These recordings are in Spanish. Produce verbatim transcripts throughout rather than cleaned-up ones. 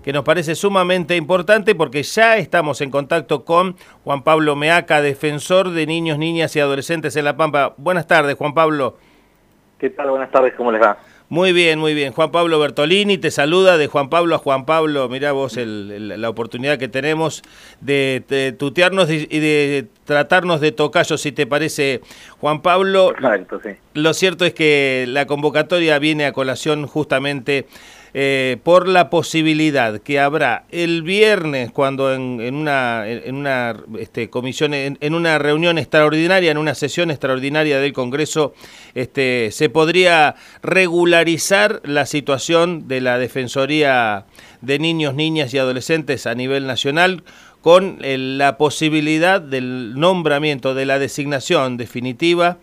que nos parece sumamente importante porque ya estamos en contacto con Juan Pablo Meaca, defensor de niños, niñas y adolescentes en La Pampa. Buenas tardes, Juan Pablo. ¿Qué tal? Buenas tardes, ¿cómo les va? Muy bien, muy bien. Juan Pablo Bertolini te saluda, de Juan Pablo a Juan Pablo. Mirá vos el, el, la oportunidad que tenemos de, de tutearnos y de tratarnos de tocayo, si te parece, Juan Pablo. Perfecto, sí. Lo cierto es que la convocatoria viene a colación justamente eh, por la posibilidad que habrá el viernes, cuando en, en una, en una este, comisión, en, en una reunión extraordinaria, en una sesión extraordinaria del Congreso, este, se podría regularizar la situación de la Defensoría de Niños, Niñas y Adolescentes a nivel nacional, con el, la posibilidad del nombramiento, de la designación definitiva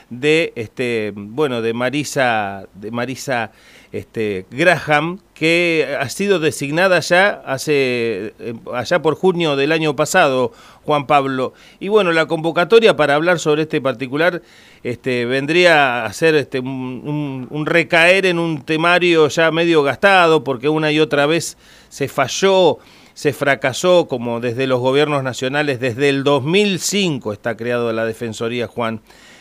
de este bueno de Marisa de Marisa este Graham, que ha sido designada ya hace allá por junio del año pasado, Juan Pablo. Y bueno, la convocatoria para hablar sobre este particular este vendría a ser este un, un, un recaer en un temario ya medio gastado, porque una y otra vez se falló, se fracasó, como desde los gobiernos nacionales. Desde el dos mil cinco está creado la Defensoría, Juan.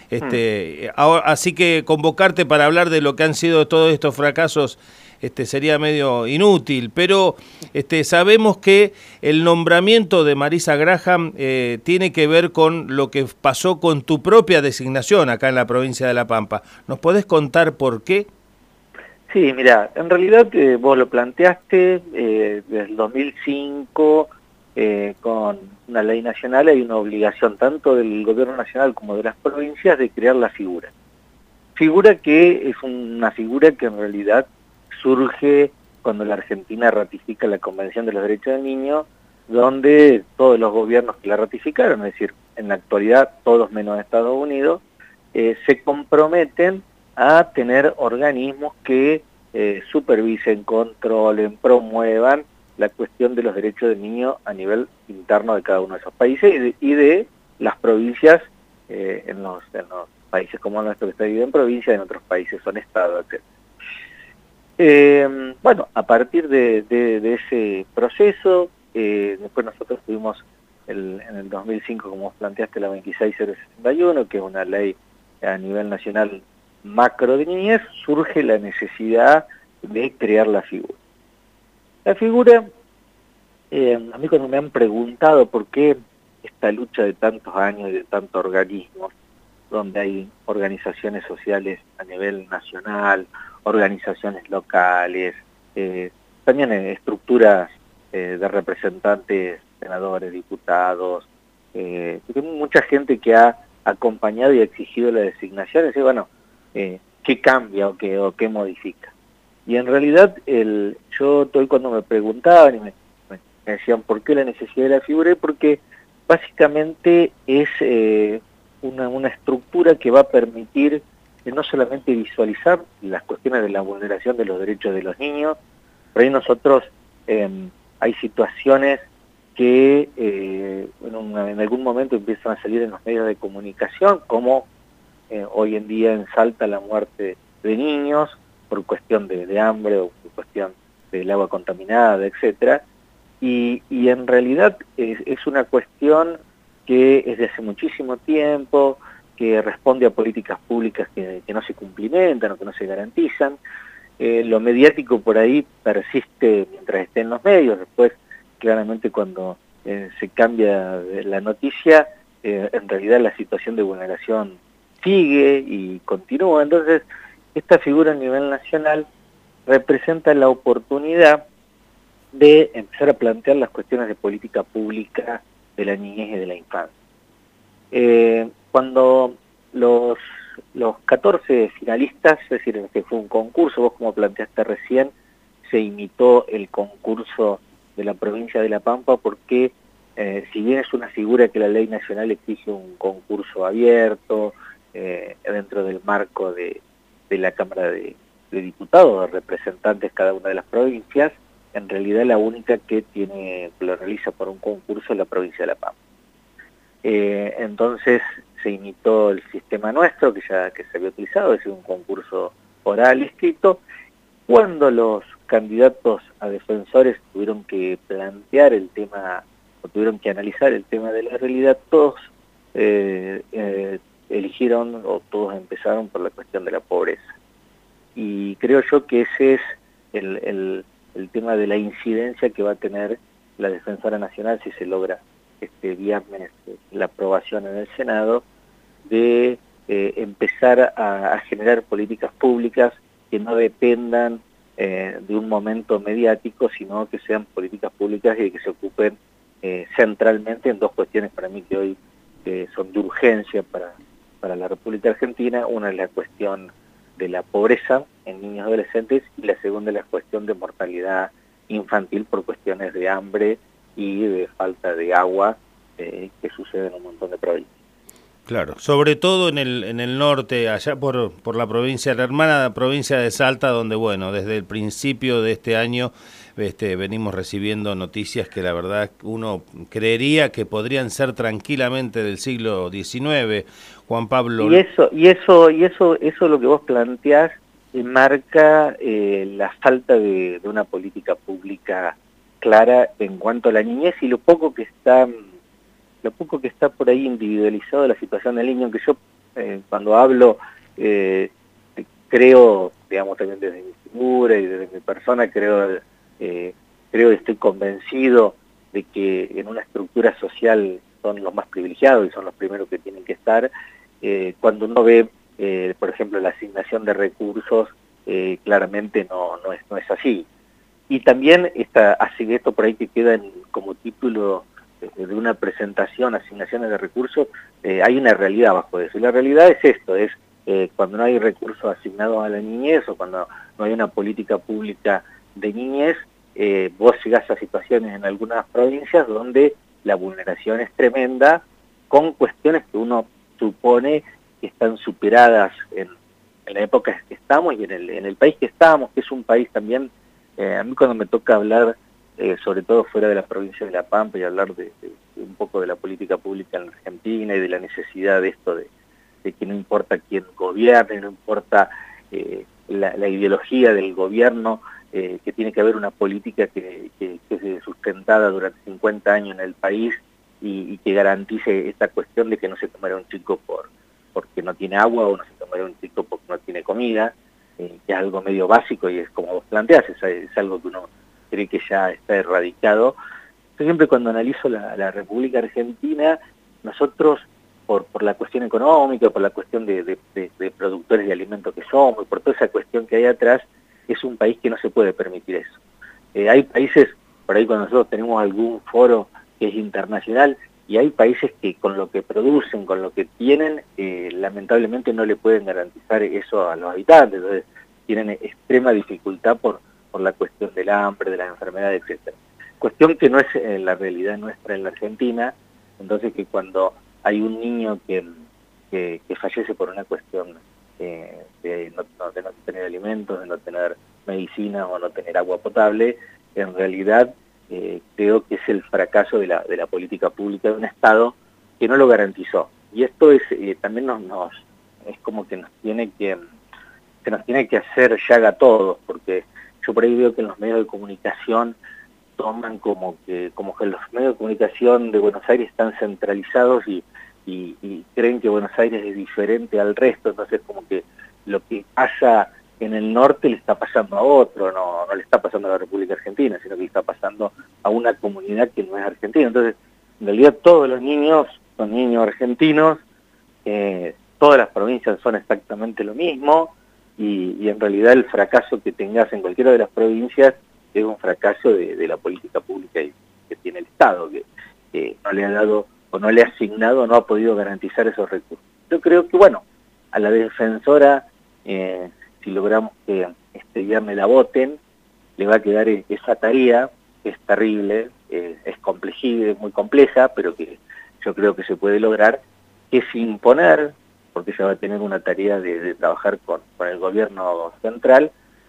Este, hmm. ahora, así que convocarte para hablar de lo que han sido todos estos fracasos este, sería medio inútil, pero este, sabemos que el nombramiento de Marisa Graham eh, tiene que ver con lo que pasó con tu propia designación acá en la provincia de La Pampa. ¿Nos podés contar por qué? Sí, mira, en realidad eh, vos lo planteaste eh, desde el dos mil cinco. Eh, con una ley nacional hay una obligación tanto del gobierno nacional como de las provincias de crear la figura. Figura que es una figura que en realidad surge cuando la Argentina ratifica la Convención de los Derechos del Niño, donde todos los gobiernos que la ratificaron, es decir, en la actualidad todos menos Estados Unidos, eh, se comprometen a tener organismos que eh, supervisen, controlen, promuevan la cuestión de los derechos del niño a nivel interno de cada uno de esos países y de, y de las provincias, eh, en, los, en los países como el nuestro, que está dividido en provincias, en otros países son estados, etcétera. Eh, bueno, a partir de, de, de ese proceso, eh, después nosotros tuvimos el, en el dos mil cinco, como vos planteaste, la veintiséis mil sesenta y uno, que es una ley a nivel nacional macro de niñez. Surge la necesidad de crear la figura. La figura, eh, a mí cuando me han preguntado por qué esta lucha de tantos años y de tantos organismos, donde hay organizaciones sociales a nivel nacional, organizaciones locales, eh, también en estructuras eh, de representantes, senadores, diputados, eh, mucha gente que ha acompañado y exigido la designación, y bueno, eh, ¿qué cambia o qué, o qué modifica? Y en realidad, el, yo hoy cuando me preguntaban y me, me decían por qué la necesidad de la figura, porque básicamente es eh, una, una estructura que va a permitir eh, no solamente visualizar las cuestiones de la vulneración de los derechos de los niños, pero ahí nosotros eh, hay situaciones que eh, en, una, en algún momento empiezan a salir en los medios de comunicación, como eh, hoy en día en Salta la muerte de niños, por cuestión de, de hambre o por cuestión del agua contaminada, etcétera, y, y en realidad es, es una cuestión que es de hace muchísimo tiempo, que responde a políticas públicas que, que no se cumplimentan o que no se garantizan. Eh, lo mediático por ahí persiste mientras esté en los medios, después claramente cuando eh, se cambia la noticia, eh, en realidad la situación de vulneración sigue y continúa. Entonces, esta figura a nivel nacional representa la oportunidad de empezar a plantear las cuestiones de política pública de la niñez y de la infancia. Eh, cuando los, los catorce finalistas, es decir, que fue un concurso, vos como planteaste recién, se imitó el concurso de la provincia de La Pampa porque eh, si bien es una figura que la ley nacional exige un concurso abierto, eh, dentro del marco de de la Cámara de, de Diputados, de representantes cada una de las provincias, en realidad la única que tiene, que lo realiza por un concurso es la provincia de La Pampa. Eh, entonces se imitó el sistema nuestro, que ya que se había utilizado, es decir, un concurso oral escrito, cuando los candidatos a defensores tuvieron que plantear el tema, o tuvieron que analizar el tema de la realidad, todos eh, eh, eligieron, o todos empezaron por la cuestión de la pobreza. Y creo yo que ese es el, el, el tema de la incidencia que va a tener la Defensora Nacional si se logra este viernes la aprobación en el Senado, de eh, empezar a, a generar políticas públicas que no dependan eh, de un momento mediático, sino que sean políticas públicas y que se ocupen eh, centralmente en dos cuestiones para mí que hoy eh, son de urgencia para, para la República Argentina. Una es la cuestión de la pobreza en niños y adolescentes, y la segunda es la cuestión de mortalidad infantil por cuestiones de hambre y de falta de agua eh, que sucede en un montón de provincias. Claro, sobre todo en el en el norte, allá por, por la provincia, la hermana provincia de Salta, donde, bueno, desde el principio de este año este, venimos recibiendo noticias que la verdad uno creería que podrían ser tranquilamente del siglo diecinueve, Juan Pablo. Y eso, y eso, y eso, eso lo que vos planteás eh, marca eh, la falta de, de una política pública clara en cuanto a la niñez y lo poco que está lo poco que está por ahí individualizado la situación del niño, que yo eh, cuando hablo eh, creo, digamos, también desde mi figura y desde mi persona, creo, eh, creo y estoy convencido de que en una estructura social son los más privilegiados y son los primeros que tienen que estar. Eh, cuando uno ve, eh, por ejemplo, la asignación de recursos, eh, claramente no, no, es, no es así. Y también esta, así esto por ahí que queda en, como título de una presentación, asignaciones de recursos, eh, hay una realidad bajo eso. Y la realidad es esto, es eh, cuando no hay recursos asignados a la niñez o cuando no hay una política pública de niñez, eh, vos llegás a situaciones en algunas provincias donde la vulneración es tremenda, con cuestiones que uno supone que están superadas en, en la época en que estamos y en el, en el país que estamos, que es un país también, eh, a mí cuando me toca hablar Eh, sobre todo fuera de la provincia de La Pampa, y hablar de, de, de un poco de la política pública en la Argentina y de la necesidad de esto de, de que no importa quién gobierne, no importa eh, la, la ideología del gobierno, eh, que tiene que haber una política que, que, que se sustentada durante cincuenta años en el país y, y que garantice esta cuestión de que no se tomará un chico por porque no tiene agua o no se tomará un chico porque no tiene comida, eh, que es algo medio básico y es como vos planteás, es, es algo que uno cree que ya está erradicado. Yo siempre cuando analizo la, la República Argentina, nosotros, por, por la cuestión económica, por la cuestión de, de, de, de productores de alimentos que somos, por toda esa cuestión que hay atrás, es un país que no se puede permitir eso. Eh, hay países, por ahí cuando nosotros tenemos algún foro que es internacional, y hay países que con lo que producen, con lo que tienen, eh, lamentablemente no le pueden garantizar eso a los habitantes, entonces tienen extrema dificultad por por la cuestión del hambre, de las enfermedades, etcétera. Cuestión que no es eh, la realidad nuestra en la Argentina, entonces que cuando hay un niño que, que, que fallece por una cuestión eh, de, no, de no tener alimentos, de no tener medicina o no tener agua potable, en realidad eh, creo que es el fracaso de la, de la política pública de un Estado que no lo garantizó. Y esto es eh, también nos, nos es como que nos tiene que, que nos tiene que hacer llaga a todos, porque yo por ahí veo que en los medios de comunicación toman como que como que los medios de comunicación de Buenos Aires están centralizados y, y, y creen que Buenos Aires es diferente al resto, entonces como que lo que pasa en el norte le está pasando a otro, no, no le está pasando a la República Argentina, sino que le está pasando a una comunidad que no es argentina. Entonces, en realidad todos los niños son niños argentinos, eh, todas las provincias son exactamente lo mismo, Y, y en realidad el fracaso que tengas en cualquiera de las provincias es un fracaso de, de la política pública que tiene el Estado, que, que no le ha dado o no le ha asignado o no ha podido garantizar esos recursos. Yo creo que, bueno, a la defensora, eh, si logramos que este viernes la voten, le va a quedar esa tarea, que es terrible, eh, es compleja, es muy compleja, pero que yo creo que se puede lograr, que es imponer, porque ella va a tener una tarea de, de trabajar con, con el gobierno central,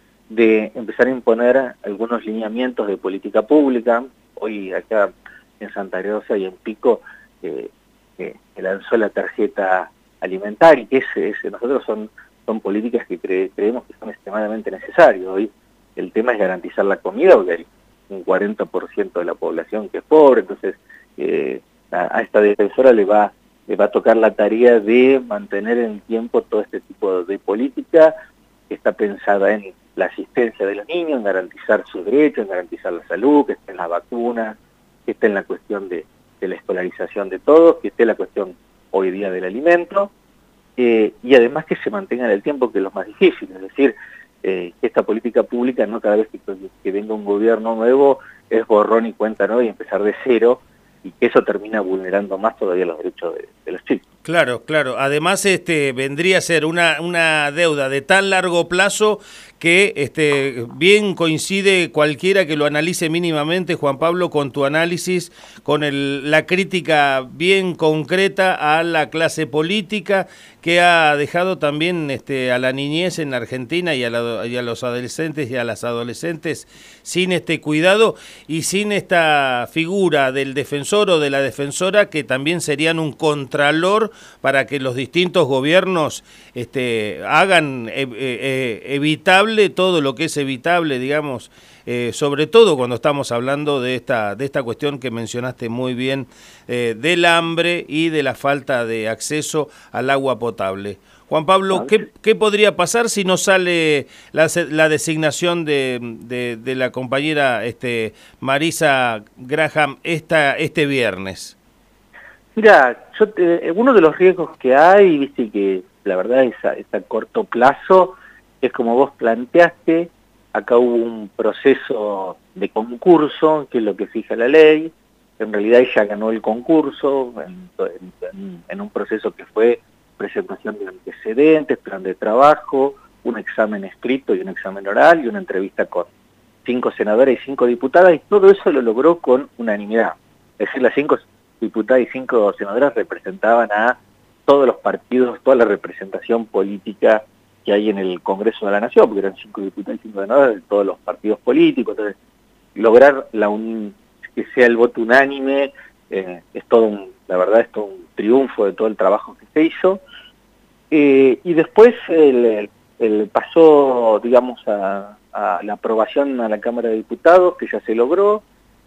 de empezar a imponer algunos lineamientos de política pública. Hoy acá en Santa Rosa y en Pico eh, eh, lanzó la tarjeta alimentaria, que es, es, nosotros son, son políticas que cre, creemos que son extremadamente necesarias. Hoy el tema es garantizar la comida, porque hay un cuarenta por ciento de la población que es pobre, entonces eh, a, a esta defensora le va, le va a tocar la tarea de mantener en el tiempo todo este tipo de política que está pensada en la asistencia de los niños, en garantizar sus derechos, en garantizar la salud, que esté en la vacuna, que esté en la cuestión de, de la escolarización de todos, que esté en la cuestión hoy día del alimento, eh, y además que se mantenga en el tiempo, que es lo más difícil, es decir, eh, que esta política pública no cada vez que, que venga un gobierno nuevo es borrón y cuenta nueva y empezar de cero, y que eso termina vulnerando más todavía los derechos de, de los chicos. Claro, claro. Además, este vendría a ser una, una deuda de tan largo plazo que este, bien coincide cualquiera que lo analice mínimamente, Juan Pablo, con tu análisis, con el, la crítica bien concreta a la clase política que ha dejado también este, a la niñez en Argentina y a, la, y a los adolescentes y a las adolescentes sin este cuidado y sin esta figura del defensor o de la defensora que también serían un contralor para que los distintos gobiernos este, hagan eh, eh, evitable todo lo que es evitable, digamos, eh, sobre todo cuando estamos hablando de esta, de esta cuestión que mencionaste muy bien, eh, del hambre y de la falta de acceso al agua potable. Juan Pablo, ¿qué, qué podría pasar si no sale la, la designación de, de, de la compañera este, Marisa Graham esta, este viernes? Mira, yo te, uno de los riesgos que hay, viste que la verdad es a, es a corto plazo, es como vos planteaste, acá hubo un proceso de concurso, que es lo que fija la ley, en realidad ella ganó el concurso en, en, en un proceso que fue presentación de antecedentes, plan de trabajo, un examen escrito y un examen oral y una entrevista con cinco senadoras y cinco diputadas, y todo eso lo logró con unanimidad. Es decir, las cinco diputadas y cinco senadoras representaban a todos los partidos, toda la representación política que hay en el Congreso de la Nación, porque eran cinco diputados y cinco senadoras de todos los partidos políticos. Entonces, lograr la un, que sea el voto unánime eh, es todo un, la verdad es todo un triunfo de todo el trabajo que se hizo. Eh, y después el, el, el pasó, digamos, a, a la aprobación a la Cámara de Diputados, que ya se logró,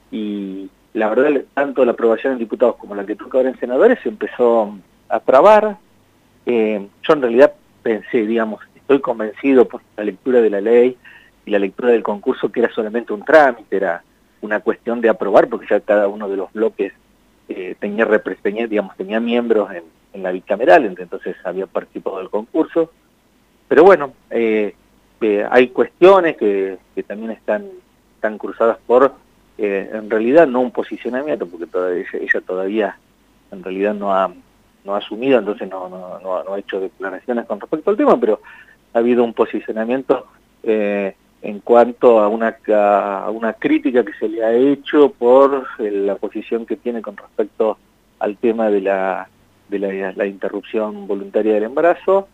y la verdad, tanto la aprobación en diputados como la que toca ahora en senadores se empezó a trabar. Eh, yo en realidad pensé, digamos, estoy convencido por la lectura de la ley y la lectura del concurso que era solamente un trámite, era una cuestión de aprobar, porque ya cada uno de los bloques eh, tenía, tenía, digamos, tenía miembros en, en la bicameral, entonces había participado del concurso. Pero bueno, eh, eh, hay cuestiones que, que también están, están cruzadas por, eh, en realidad no un posicionamiento, porque todavía, ella, ella todavía en realidad no ha... no ha asumido, entonces no, no, no, no ha hecho declaraciones con respecto al tema, pero ha habido un posicionamiento eh, en cuanto a una, a una crítica que se le ha hecho por eh, la posición que tiene con respecto al tema de la, de la, la interrupción voluntaria del embarazo,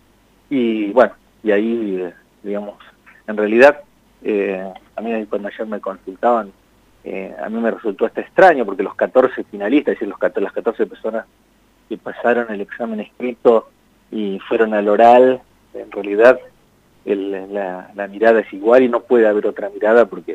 y bueno, y ahí, eh, digamos, en realidad, eh, a mí cuando ayer me consultaban, eh, a mí me resultó hasta extraño, porque los catorce finalistas, es decir, los, las catorce personas que pasaron el examen escrito y fueron al oral, en realidad el, la, la mirada es igual y no puede haber otra mirada porque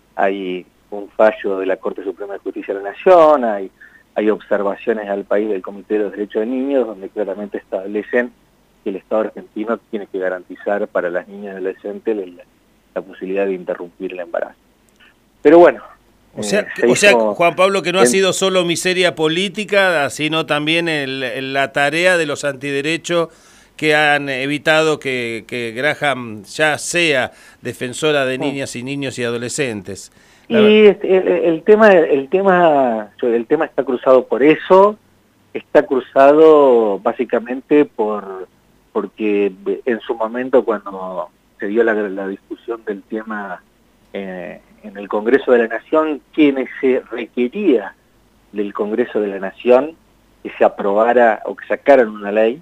hay un fallo de la Corte Suprema de Justicia de la Nación, hay, hay observaciones al país del Comité de los Derechos del Niño donde claramente establecen que el Estado argentino tiene que garantizar para las niñas y adolescentes la, la posibilidad de interrumpir el embarazo. Pero bueno, O sea, eh, o sea, Juan Pablo, que no ha sido solo miseria política, sino también el, el, la tarea de los antiderechos que han evitado que, que Graham ya sea defensora de niñas y niños y adolescentes. La y el, el tema, el tema, el tema está cruzado por eso, está cruzado básicamente por porque en su momento cuando se dio la, la discusión del tema eh, en el Congreso de la Nación, quienes se requería del Congreso de la Nación que se aprobara o que sacaran una ley.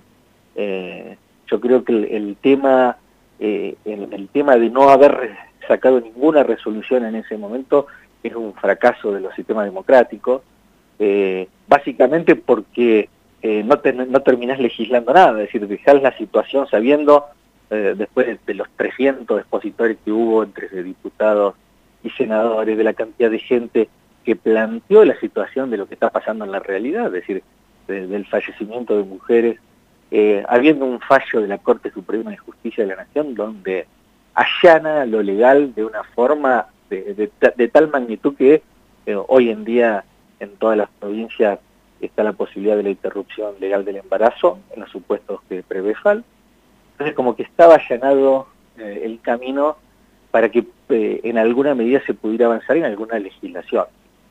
Eh, yo creo que el, el tema eh, el, el tema de no haber sacado ninguna resolución en ese momento es un fracaso de los sistemas democráticos, eh, básicamente porque eh, no, te, no terminás legislando nada, es decir, dejás la situación sabiendo eh, después de los trescientos expositores que hubo entre diputados y senadores, de la cantidad de gente que planteó la situación de lo que está pasando en la realidad, es decir, de, del fallecimiento de mujeres, eh, habiendo un fallo de la Corte Suprema de Justicia de la Nación donde allana lo legal de una forma de, de, de tal magnitud que eh, hoy en día en todas las provincias está la posibilidad de la interrupción legal del embarazo en los supuestos que prevé F A L. Entonces como que estaba allanado eh, el camino para que eh, en alguna medida se pudiera avanzar en alguna legislación.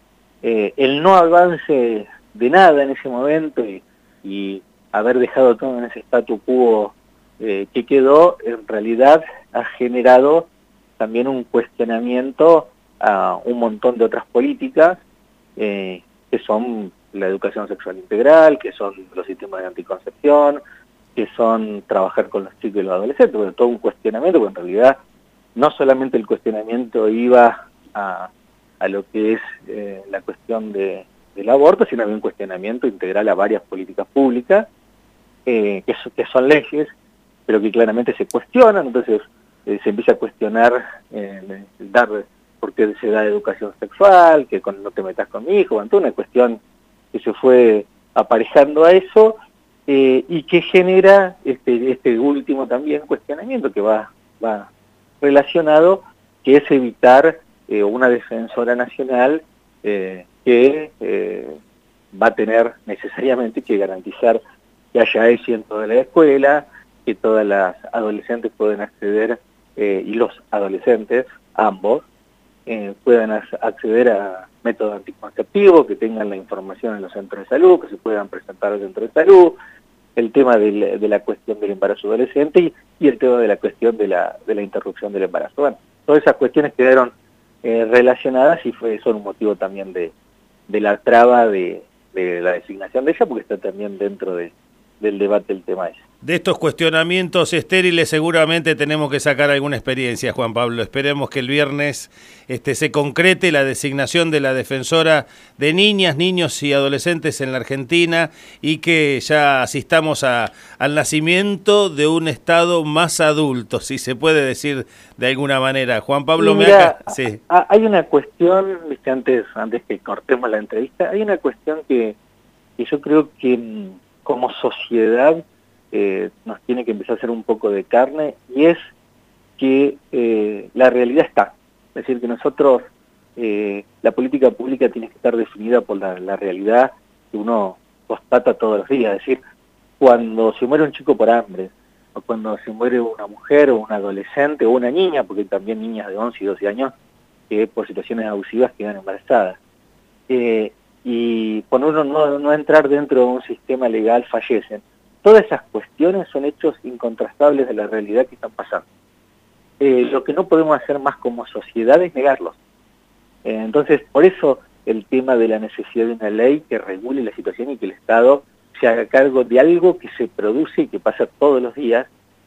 Eh, el no avance de nada en ese momento y, y haber dejado todo en ese statu quo eh, que quedó, en realidad ha generado también un cuestionamiento a un montón de otras políticas eh, que son la educación sexual integral, que son los sistemas de anticoncepción, que son trabajar con los chicos y los adolescentes, bueno, todo un cuestionamiento, porque en realidad no solamente el cuestionamiento iba a, a lo que es eh, la cuestión de, del aborto, sino había un cuestionamiento integral a varias políticas públicas, eh, que, so, que son leyes, pero que claramente se cuestionan, entonces eh, se empieza a cuestionar eh, el dar por qué se da educación sexual, que con, no te metas con mi hijo, bueno, toda una cuestión que se fue aparejando a eso, eh, y que genera este, este último también cuestionamiento que va, va relacionado, que es evitar eh, una defensora nacional eh, que eh, va a tener necesariamente que garantizar que haya éxito en toda la escuela, que todas las adolescentes puedan acceder, eh, y los adolescentes, ambos, eh, puedan acceder a métodos anticonceptivos, que tengan la información en los centros de salud, que se puedan presentar al centro de salud, el tema de la, de la cuestión del embarazo adolescente y, y el tema de la cuestión de la, de la interrupción del embarazo. Bueno, todas esas cuestiones quedaron eh, relacionadas y fue, son un motivo también de, de la traba de, de la designación de ella, porque está también dentro de, del debate el tema ese. De estos cuestionamientos estériles seguramente tenemos que sacar alguna experiencia, Juan Pablo. Esperemos que el viernes este, se concrete la designación de la defensora de niñas, niños y adolescentes en la Argentina y que ya asistamos a, al nacimiento de un Estado más adulto, si se puede decir de alguna manera. Juan Pablo, mira, me acá... sí. Hay una cuestión, viste, antes, antes que cortemos la entrevista, hay una cuestión que, que yo creo que como sociedad Eh, nos tiene que empezar a hacer un poco de carne, y es que eh, la realidad está. Es decir, que nosotros, eh, la política pública tiene que estar definida por la, la realidad que uno constata todos los días. Es decir, cuando se muere un chico por hambre, o cuando se muere una mujer, o un adolescente, o una niña, porque también niñas de once y doce años que por situaciones abusivas quedan embarazadas. Eh, y por uno no, no entrar dentro de un sistema legal fallecen. Todas esas cuestiones son hechos incontrastables de la realidad que están pasando. Eh, lo que no podemos hacer más como sociedad es negarlos. Eh, entonces, por eso el tema de la necesidad de una ley que regule la situación y que el Estado se haga cargo de algo que se produce y que pasa todos los días,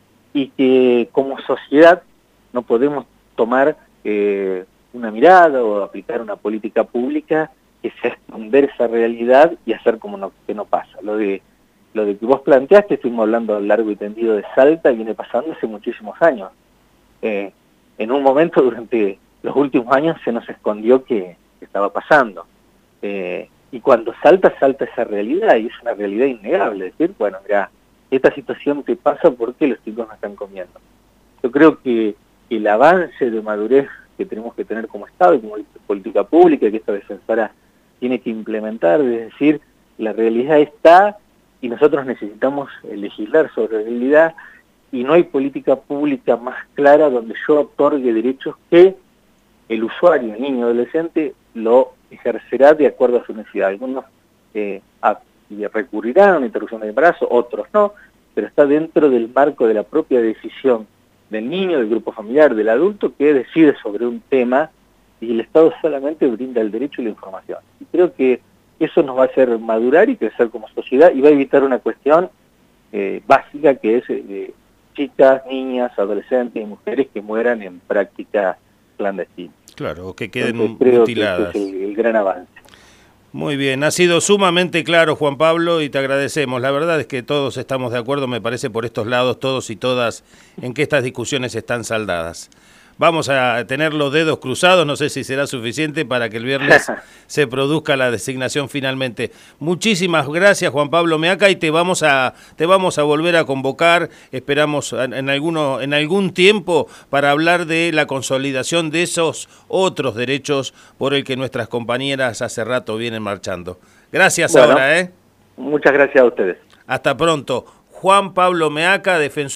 y que como sociedad no podemos tomar eh, una mirada o aplicar una política pública que sea esconder esa realidad y hacer como no, que no pasa. Lo de Lo de que vos planteaste, estuvimos hablando largo y tendido de Salta, y viene pasando hace muchísimos años. Eh, en un momento, durante los últimos años, se nos escondió que, que estaba pasando. Eh, y cuando salta, salta esa realidad, y es una realidad innegable. Es decir, bueno, mira, esta situación te pasa porque los chicos no están comiendo. Yo creo que, que el avance de madurez que tenemos que tener como Estado y como política pública, que esta defensora tiene que implementar, es decir, la realidad está, y nosotros necesitamos legislar sobre la realidad, y no hay política pública más clara donde yo otorgue derechos que el usuario, el niño, adolescente, lo ejercerá de acuerdo a su necesidad. Algunos eh, a, recurrirán a una interrupción del embarazo, otros no, pero está dentro del marco de la propia decisión del niño, del grupo familiar, del adulto, que decide sobre un tema, y el Estado solamente brinda el derecho y la información. Y creo que eso nos va a hacer madurar y crecer como sociedad, y va a evitar una cuestión eh, básica, que es eh, chicas, niñas, adolescentes y mujeres que mueran en práctica clandestina. Claro, o que queden Entonces, creo mutiladas. que ese es el, el gran avance. Muy bien, ha sido sumamente claro, Juan Pablo, y te agradecemos. La verdad es que todos estamos de acuerdo, me parece, por estos lados, todos y todas, en que estas discusiones están saldadas. Vamos a tener los dedos cruzados, no sé si será suficiente para que el viernes se produzca la designación finalmente. Muchísimas gracias, Juan Pablo Meaca, y te vamos a te vamos a volver a convocar, esperamos en, alguno, en algún tiempo, para hablar de la consolidación de esos otros derechos por el que nuestras compañeras hace rato vienen marchando. Gracias bueno, ahora, ¿eh? Muchas gracias a ustedes. Hasta pronto. Juan Pablo Meaca, defensor.